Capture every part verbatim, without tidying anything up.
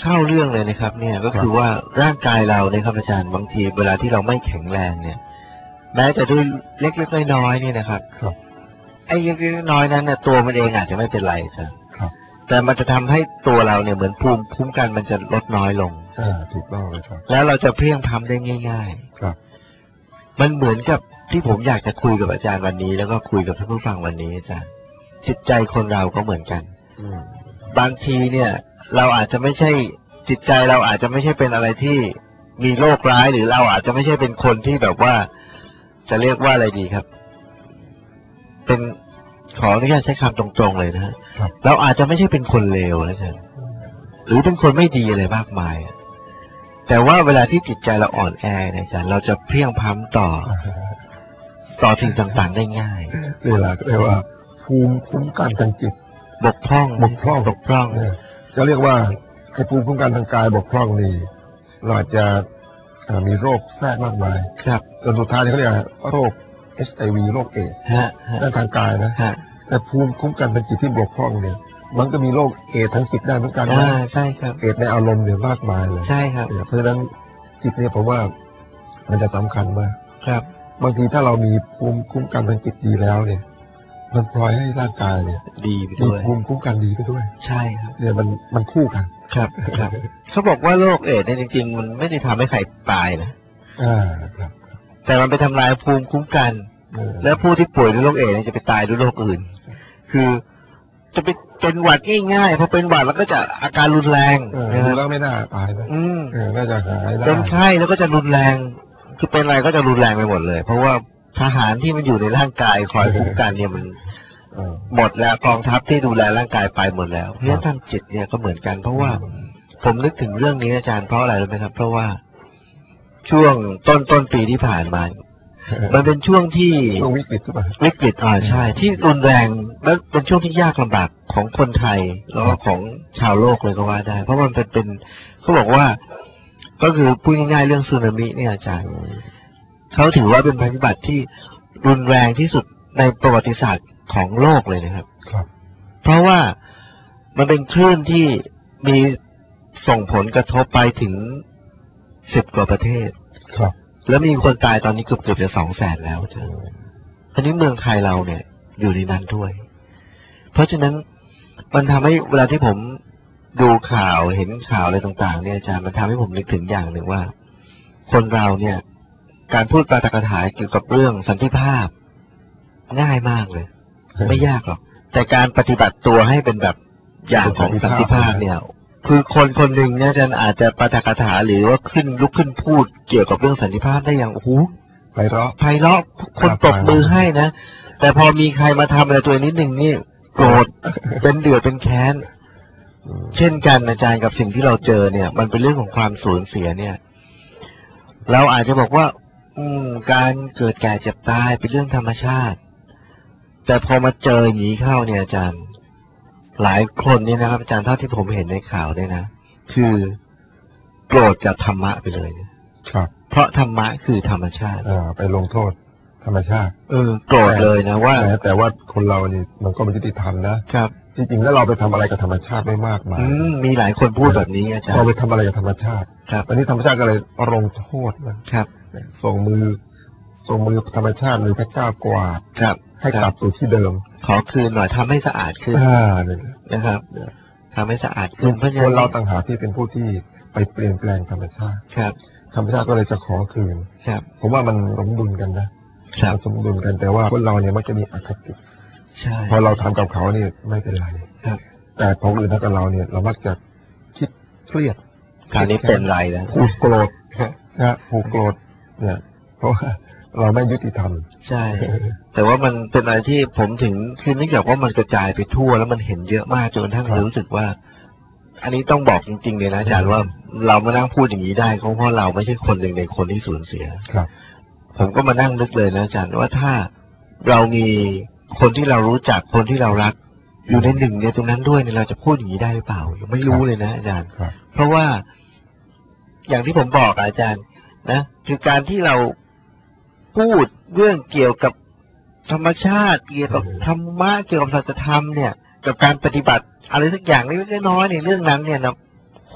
เข้าเรื่องเลยนะครับเนี่ยก็คือว่าร่างกายเราเนี่ยครับอาจารย์บางทีเวลาที่เราไม่แข็งแรงเนี่ยแม้แต่ด้วยเล็กๆน้อยๆเนี่ยนะครับไอ้เล็กๆน้อยๆนั้นเนี่ยตัวมันเองอาจจะไม่เป็นไรครับแต่มันจะทำให้ตัวเราเนี่ยเหมือนภูมิคุ้มกันมันจะลดน้อยลงอ่าถูกต้องเลยครับแล้วเราจะเพลี้ยงพล้ำได้ง่ายๆครับมันเหมือนกับที่ผมอยากจะคุยกับอาจารย์วันนี้แล้วก็คุยกับท่านผู้ฟังวันนี้อาจารย์จิตใจคนเราก็เหมือนกันบางทีเนี่ยเราอาจจะไม่ใช่จิตใจเราอาจจะไม่ใช่เป็นอะไรที่มีโรคร้ายหรือเราอาจจะไม่ใช่เป็นคนที่แบบว่าจะเรียกว่าอะไรดีครับเป็นขออนุญาตใช้คำตรงๆเลยนะฮะเราอาจจะไม่ใช่เป็นคนเลวนะท่านหรือเป็นคนไม่ดีอะไรมากมายแต่ว่าเวลาที่จิตใจเราอ่อนแอเนี่ยอาจารย์เราจะเพลี้ยงพล้ำต่อต่อสิ่งต่างๆได้ง่ายเวลาเรียกว่าภูมิคุ้มกันทางจิตบกพร่องบกพร่องบกพร่องเนี่ยจะเรียกว่าไอ้ภูมิคุ้มกันทางกายบกพร่องนี่เราอาจจะมีโรคแทรกมากมายครับจนสุดท้ายเขาเรียกโรค เอช ไอ วี โรคเอดส์ด้านทางกายนะแต่ภูมิคุ้มกันทางจิตที่บกพร่องเนี่ยมันก็มีโรคเอดส์ทางจิตได้เหมือนกันนะใช่ครับเอดส์ในอารมณ์เนี่ยมากมายเลยใช่ครับเพราะฉะนั้นจิตเนี่ยผมว่ามันจะสำคัญมากครับบางทีถ้าเรามีภูมิคุ้มกันทางจิตดีแล้วเนี่ยมันพลอยให้ร่างกายเนี่ยดีไปด้วยภูมิคุ้มกันดีไปด้วยใช่ครับเนี่ยมันมันคู่กันครับครับเขาบอกว่าโรคเอดส์เนี่ยจริงๆมันไม่ได้ทำให้ใครตายนะอ่าครับแต่มันไปทำลายภูมิคุ้มกันแล้วผู้ที่ป่วยด้วยโรคเอดส์จะไปตายด้วยโรคอื่นคือจะไปเป็นหวัดง่ายๆพอเป็นหวัดแล้วก็จะอาการรุนแรงนะแล้วไม่น่าตายนะอืมน่าจะหายได้เป็นไข้แล้วก็จะรุนแรงคือเป็นอะไรก็จะรุนแรงไปหมดเลยเพราะว่าทหารที่มันอยู่ในร่างกายคอยคุ้มกันเนี่ยมันหมดแล้วกองทัพที่ดูแลร่างกายไปหมดแล้วเรื่องทางจิตเนี่ยก็เหมือนกันเพราะว่าผมนึกถึงเรื่องนี้อาจารย์เพราะอะไรรู้ไหมครับเพราะว่าช่วงต้นต้นปีที่ผ่านมามันเป็นช่วงที่วิกฤตวิกฤตอ่าใช่ที่รุนแรงและเป็นช่วงที่ยากลำบากของคนไทยแล้วก็ของชาวโลกเลยก็ว่าได้เพราะมันเป็นเป็นเขาบอกว่าก็คือพูดง่ายๆเรื่องสึนามิเนี่ยอาจารย์เขาถือว่าเป็นภัยพิบัติที่รุนแรงที่สุดในประวัติศาสตร์ของโลกเลยนะครับครับเพราะว่ามันเป็นคลื่นที่มีส่งผลกระทบไปถึงสิบกว่าประเทศครับแล้วมีคนตายตอนนี้เกือบเกือบจะสองแสนแล้วจ้ะอันนี้เมืองไทยเราเนี่ยอยู่ในนั้นด้วยเพราะฉะนั้นมันทำให้เวลาที่ผมดูข่าวเห็นข่าวอะไรต่างๆเนี่ยอาจารย์มันทำให้ผมนึกถึงอย่างหนึ่งว่าคนเราเนี่ยการพูดปาฐกถาเกี่ยวกับเรื่องสันติภาพง่ายมากเลยไม่ยากหรอกแต่การปฏิบัติตัวให้เป็นแบบอย่างของสันติภาพเนี่ยคือคนคนหนึ่งเนี่ยอาจารย์อาจจะปาฐกถาหรือว่าขึ้นลุกขึ้นพูดเกี่ยวกับเรื่องสันติภาพได้อย่างโอ้โหไพเราะไพเราะคนตบมือให้นะแต่พอมีใครมาทำอะไรตัวนิดหนึ่งนี่โกรธเป็นเดือดเป็นแค้นเช่นกันอาจารย์กับสิ่งที่เราเจอเนี่ยมันเป็นเรื่องของความสูญเสียเนี่ยเราอาจจะบอกว่าอืมการเกิดแก่เจ็บตายเป็นเรื่องธรรมชาติแต่พอมาเจออย่างนี้เข้าเนี่ยอาจารย์หลายคนเนี่ยนะครับอาจารย์เท่าที่ผมเห็นในข่าวเนี่ยนะคือโกรธจากธรรมะไปเลยครับเพราะธรรมะคือธรรมชาติอ่าไปลงโทษธรรมชาติเออโกรธเลยนะว่าแต่ว่าคนเรานี่มันก็ไม่ยุติธรรมนะครับจริงๆแล้วเราไปทำอะไรกับธรรมชาติไม่มากมายมีหลายคนพูดแบบนี้อาจารย์เราไปทำอะไรกับธรรมชาติครับตอนนี้ธรรมชาติก็เลยลงโทษมันครับส่งมือส่งมือธรรมชาติหรือพระเจ้ากวาดครับให้กลับสู่ที่เดิมขอคืนหน่อยทำให้สะอาดขึ้นนะครับทำให้สะอาดขึ้นเพราะคนเราต่างหากที่เป็นผู้ที่ไปเปลี่ยนแปลงธรรมชาติครับธรรมชาติก็เลยจะขอคืนครับผมว่ามันสมดุลกันนะสมดุลกันแต่ว่าคนเราเนี่ยมักจะมีอคติใช่พอเราทำกับเขาเนี่ยไม่เป็นไรครับแต่พออื่นทำกับเราเนี่ยเรามักจะคิดเครียดคราวนี้เป็นไรแล้วผูกโกรธนะผูกโกรธเนี่ยเพราะว่าเราไม่ยุติธรรมใช่แต่ว่ามันเป็นอะไรที่ผมถึงคือนึกอยากว่ามันกระจายไปทั่วแล้วมันเห็นเยอะมากจนกระทั่งรู้สึกว่าอันนี้ต้องบอกจริงๆเลยนะอาจารย์ว่าเรามานั่งพูดอย่างนี้ได้เพราะเราไม่ใช่คนหนึ่งในคนที่สูญเสียครับผมก็มานั่งนึกเลยนะอาจารย์ว่าถ้าเรามีคนที่เรารู้จักคนที่เรารักอยู่ในหนึ่งในตรงนั้นด้วยเนี่ยเราจะพูดอย่างนี้ได้หรือเปล่ายังไม่รู้เลยนะอาจารย์เพราะว่าอย่างที่ผมบอกอาจารย์นะคือการที่เราพูดเรื่องเกี่ยวกับธรรมชาติเกี่ยวกับธรรมะเกี่ยวกับสัจธรรมเนี่ยกับการปฏิบัติอะไรสักอย่างเล็กๆน้อยๆในเรื่องนั้นเนี่ยนะโห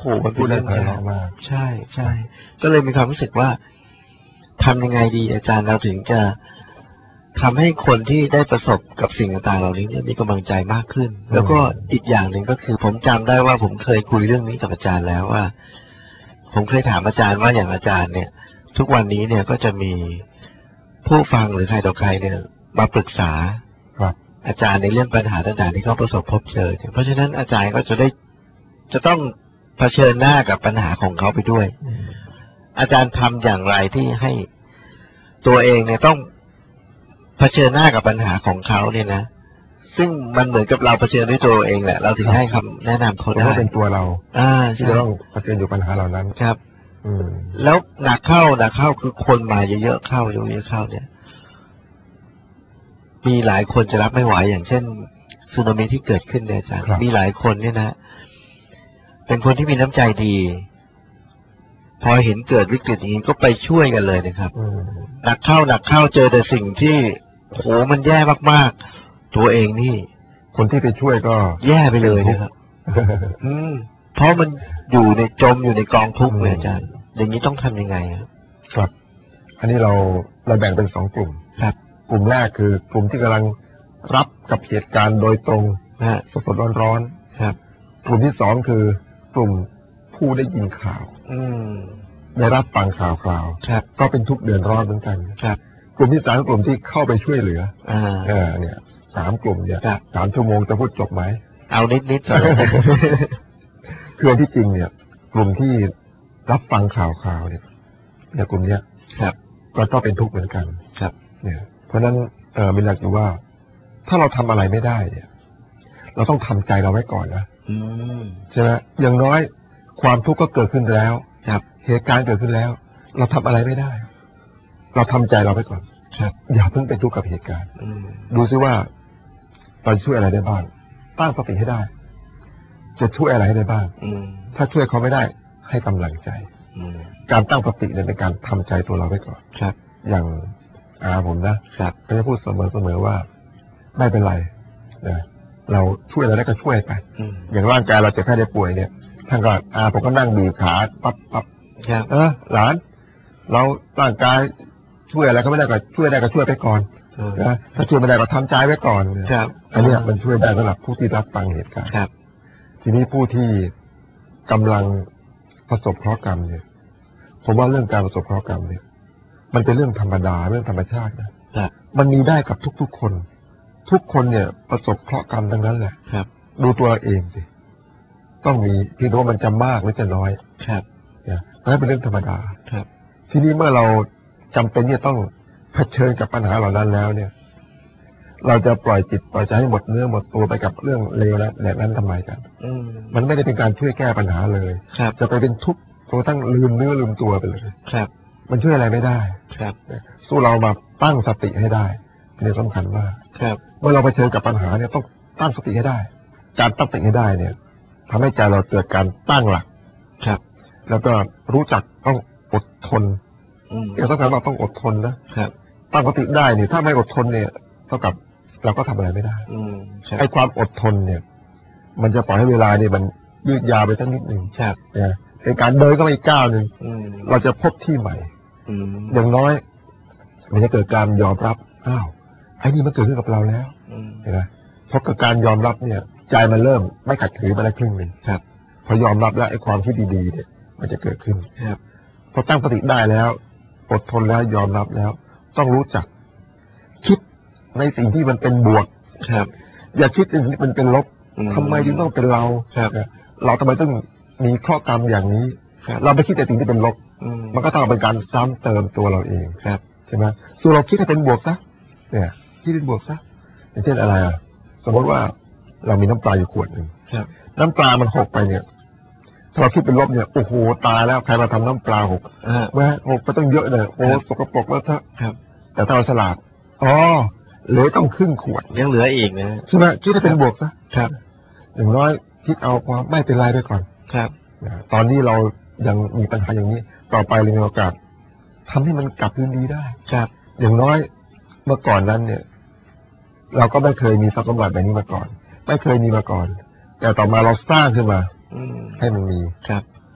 มันพูดเรื่องยากมากใช่ใช่ก็เลยมีความรู้สึกว่าทำยังไงดีอาจารย์เราถึงจะทำให้คนที่ได้ประสบกับสิ่งต่างๆเหล่านี้มีกำลังใจมากขึ้นแล้วก็อีกอย่างหนึ่งก็คือผมจำได้ว่าผมเคยคุยเรื่องนี้กับอาจารย์แล้วว่าผมเคยถามอาจารย์ว่าอย่างอาจารย์เนี่ยทุกวันนี้เนี่ยก็จะมีผู้ฟังหรือใครต่อใครเนี่ยมาปรึกษาอาจารย์ในเรื่องปัญหาต่างๆที่เขาประสบพบเจอเพราะฉะนั้นอาจารย์ก็จะได้จะต้องเผชิญหน้ากับปัญหาของเขาไปด้วยอาจารย์ทำอย่างไรที่ให้ตัวเองเนี่ยต้องเผชิญหน้ากับปัญหาของเขาเนี่ยนะซึ่งมันเหมือนกับเราเผชิญด้วยตัวเองแหละเราถึงให้คำแนะนำเขาได้เป็นตัวเราอ่าที่จะต้องเผชิญอยู่ปัญหาเหล่านั้นครับ อืมแล้วหนักเข้าหนักเข้าคือคนมาเยอะๆเข้าเยอะๆเข้าเนี่ยมีหลายคนจะรับไม่ไหวอย่างเช่นสึนามิที่เกิดขึ้นเนี่ยอาจารย์มีหลายคนเนี่ยนะเป็นคนที่มีน้ำใจดีพอเห็นเกิดวิกฤตอย่างนี้ก็ไปช่วยกันเลยนะครับหนักเข้าหนักเข้าเจอแต่สิ่งที่โหมันแย่มากๆตัวเองนี่คนที่ไปช่วยก็แย่ไปเลยนะครับอืมเพราะมันอยู่ในจมอยู่ในกองทุกข์เลยอาจารย์อย่างนี้ต้องทำยังไงครับครับอันนี้เราเราแบ่งเป็นสองกลุ่มครับกลุ่มแรกคือกลุ่มที่กำลังรับกับเหตุการณ์โดยตรงนะสดๆร้อนๆครับกลุ่มที่สองคือกลุ่มผู้ได้ยินข่าวอืมได้รับฟังข่าวคราวครับก็เป็นทุกข์เดือดร้อนเหมือนกันครับกลุ่มที่สามกลุ่มที่เข้าไปช่วยเหลืออ่าเออเนี่ยสามกลุ่มเนี่ยสามชั่วโมงจะพูดจบไหมเอานิดๆก่อนคือที่จริงเนี่ยกลุ่มที่รับฟังข่าวคราวเนี่ยเนี่ยกลุ่มเนี้ยครับก็ต้องเป็นทุกข์เหมือนกันครับเนี่ยเพราะฉะนั้นเออมีหลักอยู่ว่าถ้าเราทำอะไรไม่ได้เนี่ยเราต้องทำใจเราไว้ก่อนนะใช่ไหมอย่างน้อยความทุกข์ก็เกิดขึ้นแล้วครับเหตุการณ์เกิดขึ้นแล้วเราทำอะไรไม่ได้เราทำใจเราไว้ก่อนครับอย่าเพิ่งไปทุกข์กับเหตุการณ์ดูซิว่าเราช่วยอะไรได้บ้างตั้งสติให้ได้จะช่วยอะไรให้ได้บ้างถ้าช่วยเขาไม่ได้ให้กำลังใจการตั้งสติเนี่ยเป็นการทำใจตัวเราไว้ก่อนครับอย่างอาผมนะครับเขาจะพูดเสมอเสมอว่าไม่เป็นไรนะเราช่วยอะไรได้ก็ช่วยไปอย่างร่างกายเราเจ็บแค่ได้ป่วยเนี่ยท่านก็อาผมก็นั่งบีบขาปั๊บปั๊บเออหลานเราร่างกายช่วยอะไรก็ไม่ได้ก็ช่วยได้ก็ช่วยไปก่อนนะถ้าช่วยไม่ได้ก็ทำใจไว้ก่อนครับอันนี้มันช่วยได้สำหรับผู้ที่รับฟังเหตุการณ์ครับทีนี้ผู้ที่กำลังประสบเคราะห์กรรมเนี่ยผมว่าเรื่องการประสบเคราะห์กรรมเนี่ยมันเป็นเรื่องธรรมดาเรื่องธรรมชาตินะมันมีได้กับทุกๆคนทุกคนเนี่ยประสบเคราะห์กรรมทั้งนั้นแหละดูตัวเองสิต้องมีเพียงแต่ว่ามันจะมากหรือจะน้อยครับเนี่ยนั่นเป็นเรื่องธรรมดาครับทีนี้เมื่อเราจำเป็นที่จะต้องเผชิญกับปัญหาเหล่านั้นแล้วเนี่ยเราจะปล่อยจิตปล่อยใจให้หมดเนื้อหมดตัวไปกับเรื่องเลวแล้วแบบนั้นทำไมกันมันไม่ได้เป็นการช่วยแก้ปัญหาเลยจะไปเป็นทุกข์จนตั้งลืมเนื้อลืมตัวไปเลยครับมันช่วยอะไรไม่ได้ครับสู้เรามาตั้งสติให้ได้เนี่ยสำคัญมากครับเมื่อเราเผชิญกับปัญหาเนี่ยต้องตั้งสติให้ได้การตั้งสติให้ได้เนี่ยทำให้ใจเราเกิดการตั้งหลักครับแล้วก็รู้จักต้องอดทนอย่างสำคัญเราต้องอดทนนะครับตั้งสติได้เนี่ยถ้าไม่อดทนเนี่ยเท่ากับเราก็ทำอะไรไม่ได้ไอ้ความอดทนเนี่ยมันจะปล่อยให้เวลาเนี่ยมันยืดยาวไปสักนิดหนึ่งเนี่ยในการเดินก็อีกก้าวหนึ่งเราจะพบที่ใหม่อย่างน้อยมันจะเกิดการยอมรับอ้าวไอ้นี่มันเกิดขึ้นกับเราแล้วเห็นไหมเพราะกับการยอมรับเนี่ยใจมันเริ่มไม่ขัดขืนมาได้ครึ่งหนึ่งครับพอยอมรับแล้วไอ้ความคิดดีๆเนี่ยมันจะเกิดขึ้นครับพอตั้งสติได้แล้วอดทนแล้วยอมรับแล้วต้องรู้จักคิดในสิ่งที่มันเป็นบวกครับอย่าคิดสิ่งที่มันเป็นลบทำไมจึงต้องเป็นเราเราทำไมต้องมีข้อกรรมอย่างนี้เราไปคิดแต่สิ่งที่เป็นลบมันก็ต้องเป็นการซ้ำเติมตัวเราเองครับใช่ไหมส่วนเราคิดให้เป็นบวกซะเนี่ยคิดเป็นบวกซะอย่างเช่นอะไรอ่ะสมมติว่าเรามีน้ำปลาอยู่ขวดหนึ่งน้ำปลามันหกไปเนี่ยถ้าเราคิดเป็นลบเนี่ยโอ้โหตายแล้วใครมาทำน้ำปลาหกแม่หกไปต้องเยอะเลยโอ้สกปรกแล้วเถอะแต่ถ้าเราฉลาดอ๋อเหลือต้องครึ่งขวดยังเหลืออีกนะใช่ไหมคิดให้เป็นบวกซะครับอย่างน้อยคิดเอาความไม่เป็นไรไปก่อนครับตอนนี้เรายังมีปัญหาอย่างนี้ต่อไปเรามีโอกาสทำให้มันกลับคืนดีได้ครับอย่างน้อยเมื่อก่อนนั้นเนี่ยเราก็ไม่เคยมีทรัพย์สมบัติแบบนี้มาก่อนไม่เคยมีมาก่อนแต่ต่อมาเราสร้างขึ้นมาให้มันมีครับ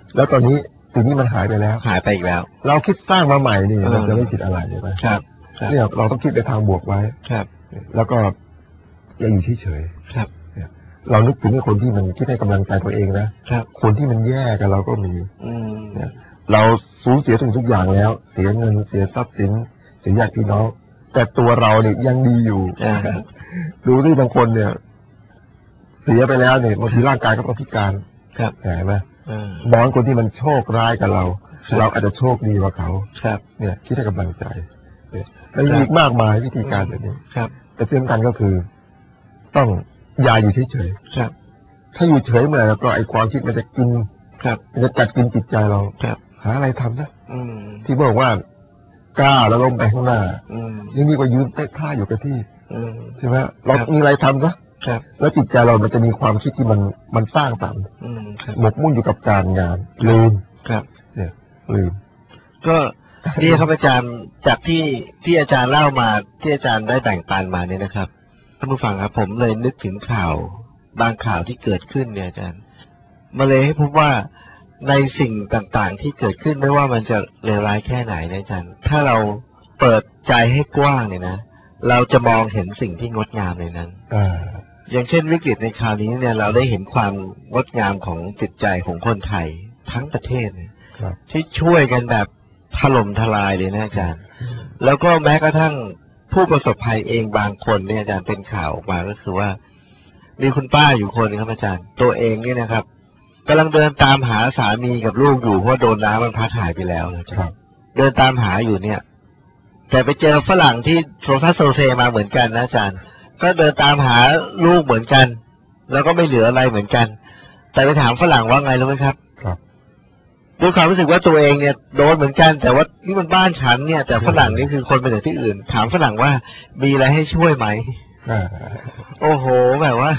แล้วตอนนี้สิ่งนี้มันหายไปแล้วหายไปอีกแล้วเราคิดสร้างมาใหม่นี่มันจะไม่ผิดอะไรใช่ไหมครับเนี่ยเราต้องคิดไปทางบวกไว้ครับแล้วก็อย่าอยู่เฉยๆครับเรานึกถึงคนที่มันคิดให้กำลังใจตัวเองนะครับคนที่มันแย่กับเราก็มีเนี่ยเราสูญเสียทุกทุกอย่างแล้วเสียเงินเสียทรัพย์สินเสียญาติพี่น้องแต่ตัวเราเนี่ยยังดีอยู่ดูที่บางคนเนี่ยเสียไปแล้วเนี่ยบางทีร่างกายก็ต้องพิการครับเห็นไหมบางคนที่มันโชคร้ายกับเราเราอาจจะโชคดีกว่าเขาครับเนี่ยคิดให้กำลังใจและมีอีกมากมายวิธีการแบบนี้ครับแต่เรื่องกันก็คือต้องอย่าอยู่เฉยๆครับถ้าอยู่เฉยเมื่อไหร่แล้วก็ไอ้ความคิดมันจะกินครับมันจะกัดกินจิตใจเราครับหาอะไรทำนะที่บอกว่ากล้าแล้วลงไปข้างหน้ายังดีกว่ายืนเตะท่าอยู่กับที่ใช่ไหมเรามีอะไรทำนะครับแล้วจิตใจเรามันจะมีความคิดที่มันมันสร้างสรรค์หมกมุ่นอยู่กับการงานลืมครับเนี่ยลืมก็นี่ครับอาจารย์จากที่ที่อาจารย์เล่ามาที่อาจารย์ได้แบ่งปันมาเนี่ยนะครับท่านผู้ฟังครับผมเลยนึกถึงข่าวบางข่าวที่เกิดขึ้นเนี่ยอาจารย์มาเลยให้พบว่าในสิ่งต่างๆที่เกิดขึ้นไม่ว่ามันจะเลวร้ายแค่ไหนนะอาจารย์ถ้าเราเปิดใจให้กว้างเนี่ยนะเราจะมองเห็นสิ่งที่งดงามในนั้นอย่างเช่นวิกฤตในคราวนี้เนี่ยเราได้เห็นความงดงามของจิตใจของคนไทยทั้งประเทศที่ช่วยกันแบบถล่มทลายเลยนะอาจารย์แล้วก็แม้กระทั่งผู้ประสบภัยเองบางคนเนี่ยอาจารย์เป็นข่าวออกมาก็คือว่ามีคุณป้าอยู่คนนึงครับอาจารย์ตัวเองเนี่ยนะครับกำลังเดินตามหาสามีกับลูกอยู่เพราะโดนน้ำมันพัดหายไปแล้วนะครับเดินตามหาอยู่เนี่ยแต่ไปเจอฝรั่งที่โซซัสโซเซมาเหมือนกันนะอาจารย์ก็เดินตามหาลูกเหมือนกันแล้วก็ไม่เหลืออะไรเหมือนกันแต่ไปถามฝรั่งว่าไงรู้ไหมครับด้วยความรู้สึกว่าตัวเองเนี่ยโดนเหมือนกันแต่ว่านี่มันบ้านฉันเนี่ยแต่ฝรั่งนี่คือคนไปจากที่อื่นถามฝรั่งว่ามีอะไรให้ช่วยไหมโอ้โหแบบว่า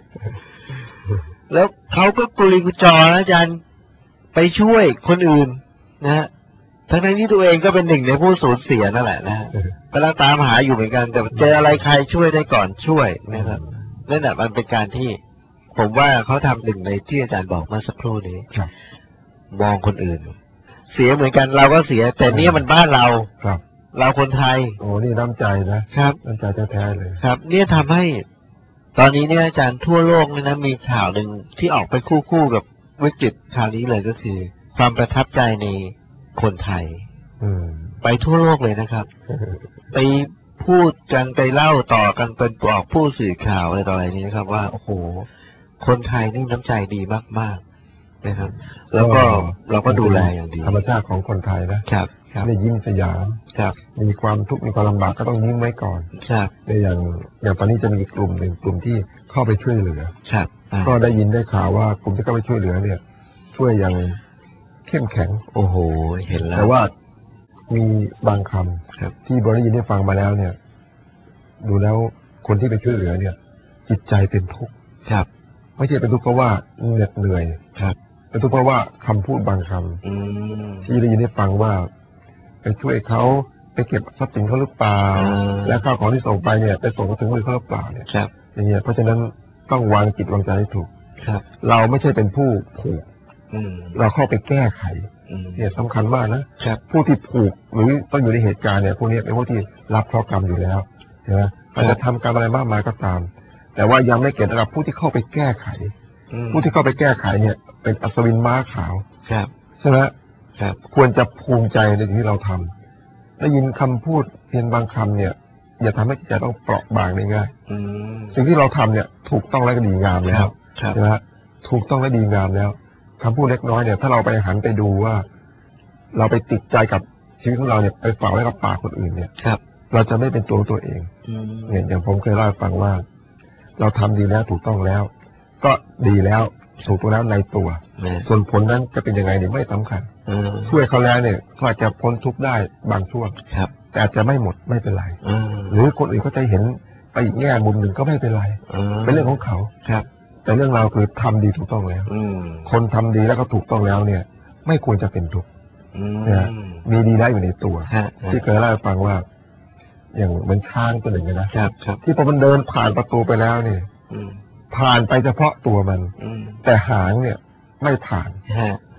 แล้วเขาก็กุลีกุจอนะอาจารย์ไปช่วยคนอื่นนะทั้งที่ตัวเองก็เป็นหนึ่งในผู้สูญเสียนั่นแหละนะกำลังตามหาอยู่เหมือนกันแต่เจออะไรใครช่วยได้ก่อนช่วยนะครับนั่นแหละมันเป็นการที่ผมว่าเขาทำหนึ่งในที่อาจารย์บอกเมื่อสักครู่นี้มองคนอื่นเสียเหมือนกันเราก็เสียแต่นี่มันบ้านเราครับเราคนไทยโอ้นี่น้ำใจนะครับน้ำใจแท้ๆเลยครับเนี่ยทำให้ตอนนี้เนี่ยอาจารย์ทั่วโลกเนี่ยนะมีข่าวหนึ่งที่ออกไปคู่ๆกับวิกฤตคราวนี้เลยก็คือความประทับใจในคนไทยไปทั่วโลกเลยนะครับไปพูดกันไปเล่าต่อกันเป็นบอกผู้สื่อข่าวอะไรต่ออะไรนี้นะครับว่าโอ้โหคนไทยนี่น้ำใจดีมากๆนะครับแล้วก็เราก็ดูแลอย่างดีธรรมชาติของคนไทยนะครับไม่ยิ้มสยามครับมีความทุกข์มีความลำบากก็ต้องยิ้มไว้ก่อนครับในอย่างอย่างตอนนี้จะมีกลุ่มหนึ่งกลุ่มที่เข้าไปช่วยเหลือครับก็ได้ยินได้ข่าวว่ากลุ่มที่เข้าไปช่วยเหลือเนี่ยช่วยอย่างเข้มแข็งโอ้โหเห็นแล้วแต่ว่ามีบางคำที่บริยินได้ฟังมาแล้วเนี่ยดูแล้วคนที่ไปช่วยเหลือเนี่ยจิตใจเป็นทุกข์ครับไม่ใช่เป็นทุกข์เพราะว่าเหน็ดเหนื่อยครับเป็นทุกข์เพราะว่าคำพูดบางคำที่ได้ยินได้ฟังว่าไปช่วยเขาไปเก็บทรัพย์สินเขาหรือเปล่าและข้าวของที่ส่งไปเนี่ยไปส่งถึงมือเขาหรือเปล่าเนี่ยอย่างเงี้ยเพราะฉะนั้นต้องวางจิตวางใจให้ถูกเราไม่ใช่เป็นผู้ผูกเราเข้าไปแก้ไขเนี่ยสำคัญมากนะผู้ที่ผูกหรือต้องอยู่ในเหตุการณ์เนี่ยพวกนี้เป็นผู้ที่รับเคราะห์กรรมอยู่แล้วนะอาจจะทำกรรมอะไรมากมายก็ตามแต่ว่ายังไม่เกิดระดับผู้ที่เข้าไปแก้ไขผู้ที่เข้าไปแก้ไขเนี่ยเป็นอัศวินม้าขาวใช่ไหมควรจะภูมิใจในสิ่งที่เราทำได้ยินคำพูดเพียงบางคำเนี่ยอย่าทำให้จิตใจต้องเปราะบางได้ง่ายสิ่งที่เราทำเนี่ยถูกต้องและดีงามแล้วใช่ไหมถูกต้องและดีงามแล้วคำพูดเล็กน้อยเนี่ยถ้าเราไปหันไปดูว่าเราไปติดใจกับชีวิตของเราเนี่ยไปฝากไว้กับปากคนอื่นเนี่ยเราจะไม่เป็นตัวตัวเองเนี่ยอย่างผมเคยเล่าให้ฟังว่าเราทำดีแล้วถูกต้องแล้วก็ดีแล้วถูกต้องแล้วในตัวส่วนผลนั้นจะเป็นยังไงเนี่ยไม่สำคัญช่วยเขาแล้วเนี่ยเขาอาจจะพ้นทุกข์ได้บางช่วงแต่อาจจะไม่หมดไม่เป็นไรหรือคนอื่นเขาจะเห็นไปอีกแง่มุมหนึ่งก็ไม่เป็นไรเป็นเรื่องของเขาแต่เรื่องเราคือทำดีถูกต้องแล้วคนทำดีแล้วก็ถูกต้องแล้วเนี่ยไม่ควรจะเป็นทุกข์นะมีดีได้อยู่ในตัวที่เคยเล่าให้ฟังว่าอย่างเหมือนช้างตัวหนึ่งนะที่พอมันเดินผ่านประตูไปแล้วเนี่ยผ่านไปเฉพาะตัวมันแต่หางเนี่ยไม่ผ่าน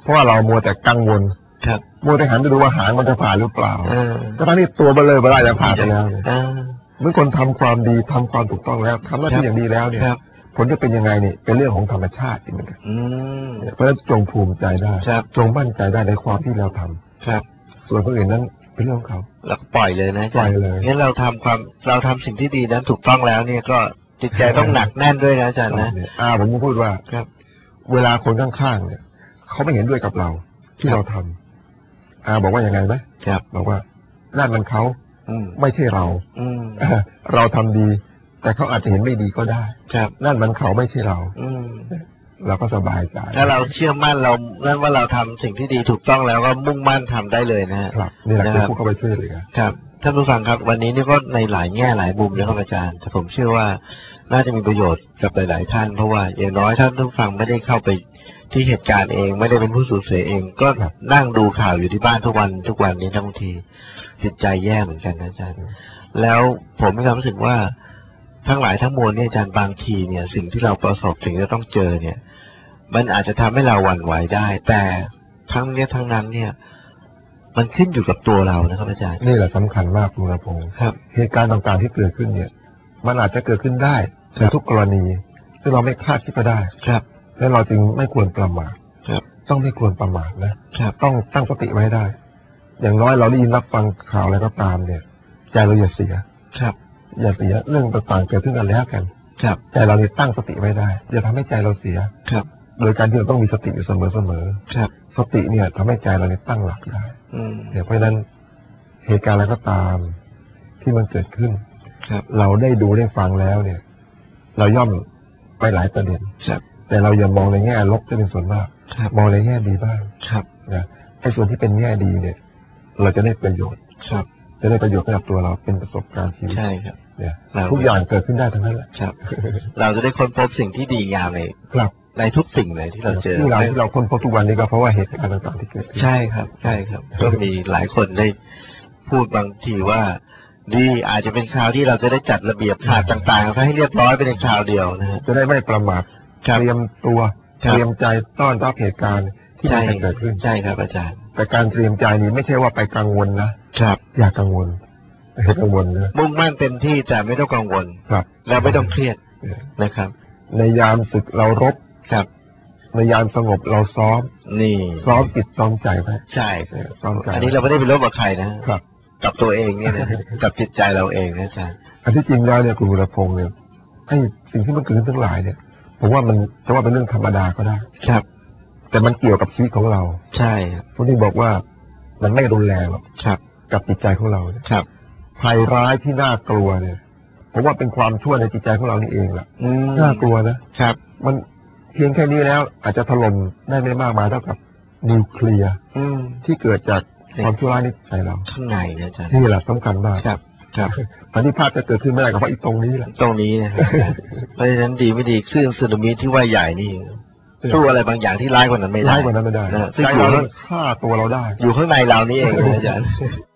เพราะว่าเรามัวแต่กังวลครับมัวแต่หันไปดูว่าหางมันจะผ่านหรือเปล่าก็ทั้งที่ตัวเบลอเบลาจะผ่านไปแล้วเมื่อคนทำความดีทำความถูกต้องแล้วทำหน้าที่อย่างดีแล้วเนี่ยผลจะเป็นยังไงนี่เป็นเรื่องของธรรมชาติเหมือนกันเพราะฉะนั้นจงภูมิใจได้จงมั่นใจได้ในความที่เราทำครับส่วนคนอื่นนั้นเป็นเรื่องของเขาเราปล่อยเลยนะปล่อยเลยงั้นเราทำความเราทำสิ่งที่ดีนั้นถูกต้องแล้วเนี่ยก็จิตใจต้องหนักแน่นด้วยนะอาจารย์นะอ่าผมพูดว่าครับเวลาคนข้างๆเนี่ยเขาไม่เห็นด้วยกับเราที่เราทำอ่าบอกว่ายังไงไหมครับบอกว่านั่นมันเขาไม่ใช่เราเราทำดีแต่เขาอาจจะเห็นไม่ดีก็ได้ครับนั่นมันเขาไม่ใช่เราเราก็สบายใจถ้าเราเชื่อมั่นเรานั่นว่าเราทำสิ่งที่ดีถูกต้องแล้วก็มุ่งมั่นทำได้เลยนะครับนี่แหละคือผู้เข้าไปช่วยเหลือครับท่านผู้ฟังครับวันนี้นี่ก็ในหลายแง่หลายมุมนะครับอาจารย์แต่ผมเชื่อว่าน่าจะมีประโยชน์กับหลายๆท่านเพราะว่าอย่างน้อยท่านผู้ฟังไม่ได้เข้าไปที่เหตุการณ์เองไม่ได้เป็นผู้สูญเสียเองก็นั่งดูข่าวอยู่ที่บ้านทุกวันทุกวันนี้บางทีจิตใจแย่เหมือนกันนะอาจารย์แล้วผมมีความรู้สึกว่าทั้งหลายทั้งมวลเนี่ยอาจารย์บางทีเนี่ยสิ่งที่เราประสบสิ่งที่ต้องเจอเนี่ยมันอาจจะทำให้เราหวั่นไหวได้แต่ทั้งนี้ทั้งนั้นเนี่ยมันขึ้นอยู่กับตัวเรานะครับอาจารย์นี่แหละสำคัญมากคุณณพงศ์ครับเหตุการณ์ต่างๆที่เกิดขึ้นเนี่ยมันอาจจะเกิดขึ้นได้ในทุกกรณีที่เราไม่คาดคิดก็ได้ครับและเราจึงไม่ควรประมาทครับต้องไม่ควรประมาทนะครับต้องตั้งสติไว้ได้อย่างน้อยเราได้ยินรับฟังข่าวอะไรก็ตามเนี่ยใจเราอย่าเสียครับอย่าเสียเรื่องต่างๆเกิดขึ้นกันแล้วกันครับใจเราเนี่ยตั้งสติไว้ได้อย่าทำให้ใจเราเสียครับโดยการที่เราต้องมีสติอยู่เสมอๆครับสติเนี่ยทำให้ใจเราเนี่ยตั้งหลักได้เนี่ยเพราะฉะนั้นเหตุการณ์อะไรก็ตามที่มันเกิดขึ้นครับเราได้ดูได้ฟังแล้วเนี่ยเราย่อมไปหลายประเด็นครับแต่เราอย่ามองในแง่ลบจะเป็นส่วนมากมองในแง่ดีบ้างครับนะไอ้ส่วนที่เป็นแง่ดีเนี่ยเราจะได้ประโยชน์ครับจะได้ประโยชน์กับตัวเราเป็นประสบการณ์ชีวิตใช่ครับเนี่ยทุกอย่างเกิดขึ้นได้ทั้งนั้นแหละครับเราจะได้ค้นพบสิ่งที่ดีงามในครับในทุกสิ่งเลยที่เราเจอที่เราที่เราค้นพบทุกวันนี้ก็เพราะว่าเหตุการณ์ต่างๆที่เกิดขึ้นใช่ครับใช่ครับก็มีหลายคนได้พูดบางทีว่าดีอาจจะเป็นคราวที่เราจะได้จัดระเบียบขาดต่างๆให้เรียบร้อยไปในคราวเดียวนะฮะจะได้ไม่ประมาทเตรียมตัวเตรียมใจต้อนรับเหตุการณ์ที่จะเกิดขึ้นใช่ครับอาจารย์แต่การเตรียมใจนี้ไม่ใช่ว่าไปกังวลนะครับอย่ากังวลให้กังวลนะมุ่งมั่นเต็มที่แต่ไม่ต้องกังวลครับแล้วไม่ต้องเครียดนะครับในยามศึกเรารบครับในยามสงบเราซ้อมนี่ซ้อมจิตซ้อมใจไว้ใช่ซ้อมใจอันนี้เราไม่ได้ไปรบกับใครนะครับกับตัวเองเนี่ยนะกับจิตใจเราเองนะอาจารย์อันที่จริงแล้วเนี่ยคุณบุรพงษ์เนี่ยไอ้สิ่งที่มันเกิดขึ้นทั้งหลายเนี่ยผมว่ามันจะว่าเป็นเรื่องธรรมดาก็ได้ครับแต่มันเกี่ยวกับชีวิตของเราใช่พวกที่บอกว่ามันไม่รุนแรงหรอกครับกับจิตใจของเราครับภัยร้ายที่น่ากลัวเนี่ยผมว่าเป็นความชั่วในจิตใจของเรานี่เองแหละน่ากลัวนะครับมันเพียงแค่นี้แล้วอาจจะถล่มได้ไม่มากมายเท่ากับนิวเคลียร์ที่เกิดจากความชั่วร้ายในใจเราข้างในนะอาจารย์นี่แหละสำคัญมากครับครับอันที่พลาดจะเกิดขึ้นไม่ได้ก็เพราะอีตรงนี้แหละตรงนี้นะครับเพราะฉะนั้นดีไม่ดีคลื่นสึนามิที่ว่าใหญ่นี่สู้อะไรบางอย่างที่ร้ายกว่านั้นไม่ได้ร้ายกว่านั้นไม่ได้ใจเราฆ่าตัวเราได้อยู่ข้างในเรานี่เองอาจารย์